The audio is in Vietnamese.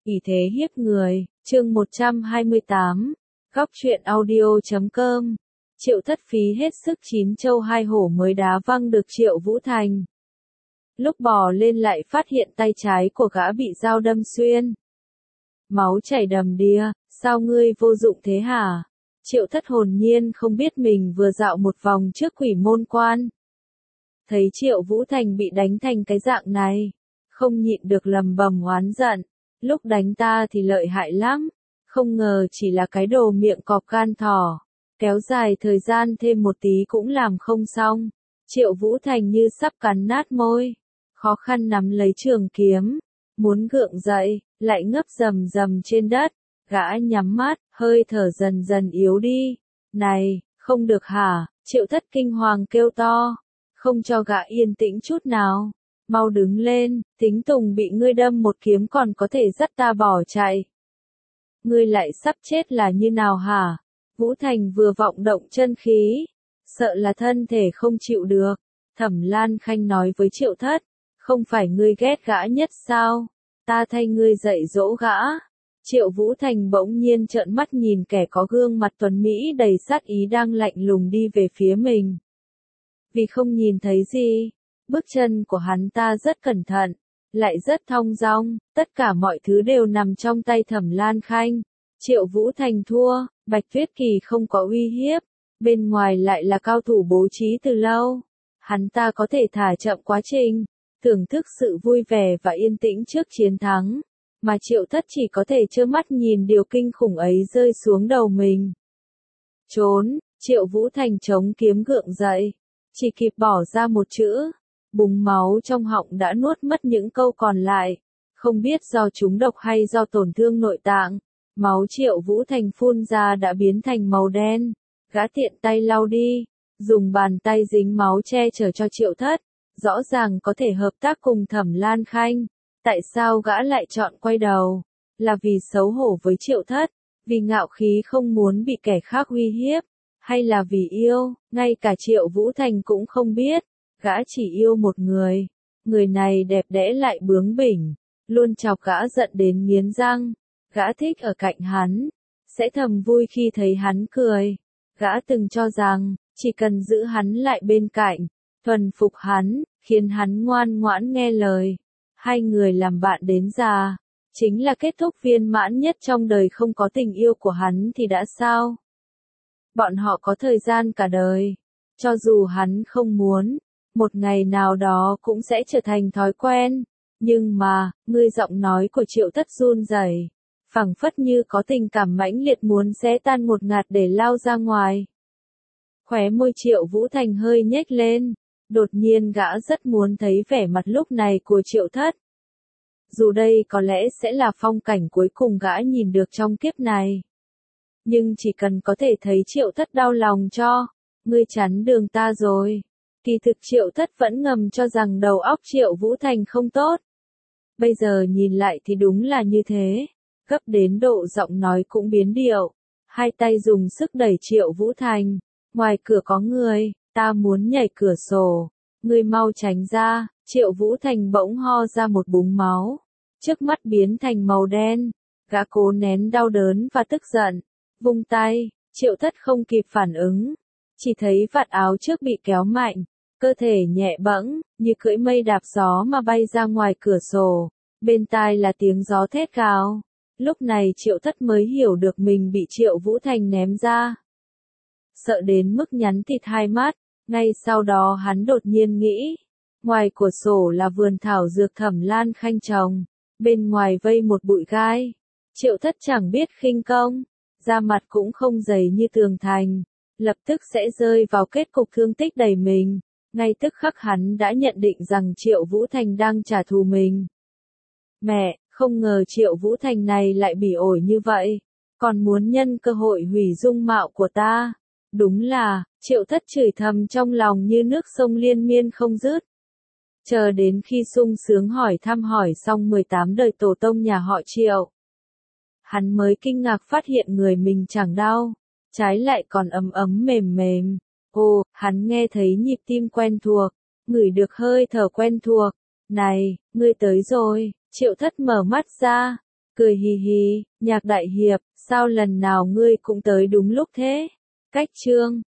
ỷ thế hiếp người, chương 128, góc truyện audio.com. Triệu Thất phí hết sức chín châu hai hổ mới đá văng được Triệu Vũ Thành. Lúc bò lên lại phát hiện tay trái của gã bị dao đâm xuyên. Máu chảy đầm đìa, sao ngươi vô dụng thế hả? Triệu Thất hồn nhiên không biết mình vừa dạo một vòng trước quỷ môn quan. Thấy Triệu Vũ Thành bị đánh thành cái dạng này, không nhịn được lầm bầm oán giận. Lúc đánh ta thì lợi hại lắm, không ngờ chỉ là cái đồ miệng cọp gan thỏ. Kéo dài thời gian thêm một tí cũng làm không xong. Triệu Vũ Thành như sắp cắn nát môi, khó khăn nắm lấy trường kiếm, muốn gượng dậy, lại ngấp rầm rầm trên đất. Gã nhắm mắt, hơi thở dần dần yếu đi. Này, không được hả? Triệu Thất kinh hoàng kêu to, không cho gã yên tĩnh chút nào. Mau đứng lên, tính Tùng bị ngươi đâm một kiếm còn có thể dắt ta bỏ chạy. Ngươi lại sắp chết là như nào hả? Vũ Thành vừa vọng động chân khí, sợ là thân thể không chịu được. Thẩm Lan Khanh nói với Triệu Thất, không phải ngươi ghét gã nhất sao? Ta thay ngươi dạy dỗ gã. Triệu Vũ Thành bỗng nhiên trợn mắt nhìn kẻ có gương mặt tuấn Mỹ đầy sát ý đang lạnh lùng đi về phía mình. Vì không nhìn thấy gì, bước chân của hắn ta rất cẩn thận, lại rất thong dong, tất cả mọi thứ đều nằm trong tay Thẩm Lan Khanh. Triệu Vũ Thành thua, Bạch Tuyết Kỳ không có uy hiếp, bên ngoài lại là cao thủ bố trí từ lâu. Hắn ta có thể thả chậm quá trình, thưởng thức sự vui vẻ và yên tĩnh trước chiến thắng, mà Triệu Thất chỉ có thể trơ mắt nhìn điều kinh khủng ấy rơi xuống đầu mình. Trốn, Triệu Vũ Thành chống kiếm gượng dậy, chỉ kịp bỏ ra một chữ, bùng máu trong họng đã nuốt mất những câu còn lại, không biết do trúng độc hay do tổn thương nội tạng. Máu Triệu Vũ Thành phun ra đã biến thành màu đen, gã tiện tay lau đi, dùng bàn tay dính máu che chở cho Triệu Thất, rõ ràng có thể hợp tác cùng Thẩm Lan Khanh. Tại sao gã lại chọn quay đầu? Là vì xấu hổ với Triệu Thất, vì ngạo khí không muốn bị kẻ khác uy hiếp, hay là vì yêu? Ngay cả Triệu Vũ Thành cũng không biết, gã chỉ yêu một người, người này đẹp đẽ lại bướng bỉnh, luôn chọc gã giận đến nghiến răng. Gã thích ở cạnh hắn, sẽ thầm vui khi thấy hắn cười. Gã từng cho rằng, chỉ cần giữ hắn lại bên cạnh, thuần phục hắn, khiến hắn ngoan ngoãn nghe lời. Hai người làm bạn đến già, chính là kết thúc viên mãn nhất trong đời. Không có tình yêu của hắn thì đã sao? Bọn họ có thời gian cả đời. Cho dù hắn không muốn, một ngày nào đó cũng sẽ trở thành thói quen. Nhưng mà, ngươi giọng nói của Triệu Thất run rẩy, phảng phất như có tình cảm mãnh liệt muốn xé tan một ngạt để lao ra ngoài. Khóe môi Triệu Vũ Thành hơi nhếch lên, đột nhiên gã rất muốn thấy vẻ mặt lúc này của Triệu Thất. Dù đây có lẽ sẽ là phong cảnh cuối cùng gã nhìn được trong kiếp này. Nhưng chỉ cần có thể thấy Triệu Thất đau lòng cho, ngươi chắn đường ta rồi. Kỳ thực Triệu Thất vẫn ngầm cho rằng đầu óc Triệu Vũ Thành không tốt. Bây giờ nhìn lại thì đúng là như thế. Gấp đến độ giọng nói cũng biến điệu, hai tay dùng sức đẩy Triệu Vũ Thành. Ngoài cửa có người, ta muốn nhảy cửa sổ, ngươi mau tránh ra. Triệu Vũ Thành bỗng ho ra một búng máu, trước mắt biến thành màu đen. Gã cố nén đau đớn và tức giận, vung tay. Triệu Thất không kịp phản ứng, chỉ thấy vạt áo trước bị kéo mạnh, cơ thể nhẹ bẫng, như cưỡi mây đạp gió mà bay ra ngoài cửa sổ. Bên tai là tiếng gió thét gào. Lúc này Triệu Thất mới hiểu được mình bị Triệu Vũ Thành ném ra. Sợ đến mức nhắn thịt hai mắt, ngay sau đó hắn đột nhiên nghĩ. Ngoài cửa sổ là vườn thảo dược Thẩm Lan Khanh trồng, bên ngoài vây một bụi gai. Triệu Thất chẳng biết khinh công, da mặt cũng không dày như tường thành, lập tức sẽ rơi vào kết cục thương tích đầy mình. Ngay tức khắc hắn đã nhận định rằng Triệu Vũ Thành đang trả thù mình. Mẹ, không ngờ Triệu Vũ Thành này lại bỉ ổi như vậy, còn muốn nhân cơ hội hủy dung mạo của ta. Đúng là, Triệu Thất chửi thầm trong lòng như nước sông liên miên không dứt. Chờ đến khi sung sướng hỏi thăm hỏi xong 18 đời tổ tông nhà họ Triệu, hắn mới kinh ngạc phát hiện người mình chẳng đau, trái lại còn ấm ấm mềm mềm. Ồ, hắn nghe thấy nhịp tim quen thuộc, ngửi được hơi thở quen thuộc. Này, ngươi tới rồi. Triệu Thất mở mắt ra, cười hì hì, Nhạc đại hiệp, sao lần nào ngươi cũng tới đúng lúc thế? Cách chương